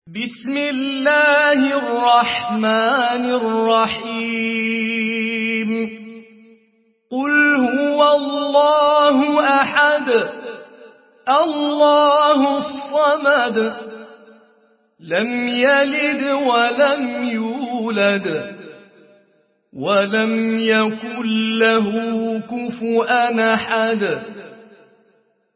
بسم الله الرحمن الرحيم قل هو الله أحد الله الصمد لم يلد ولم يولد ولم يكن له كفوا أحد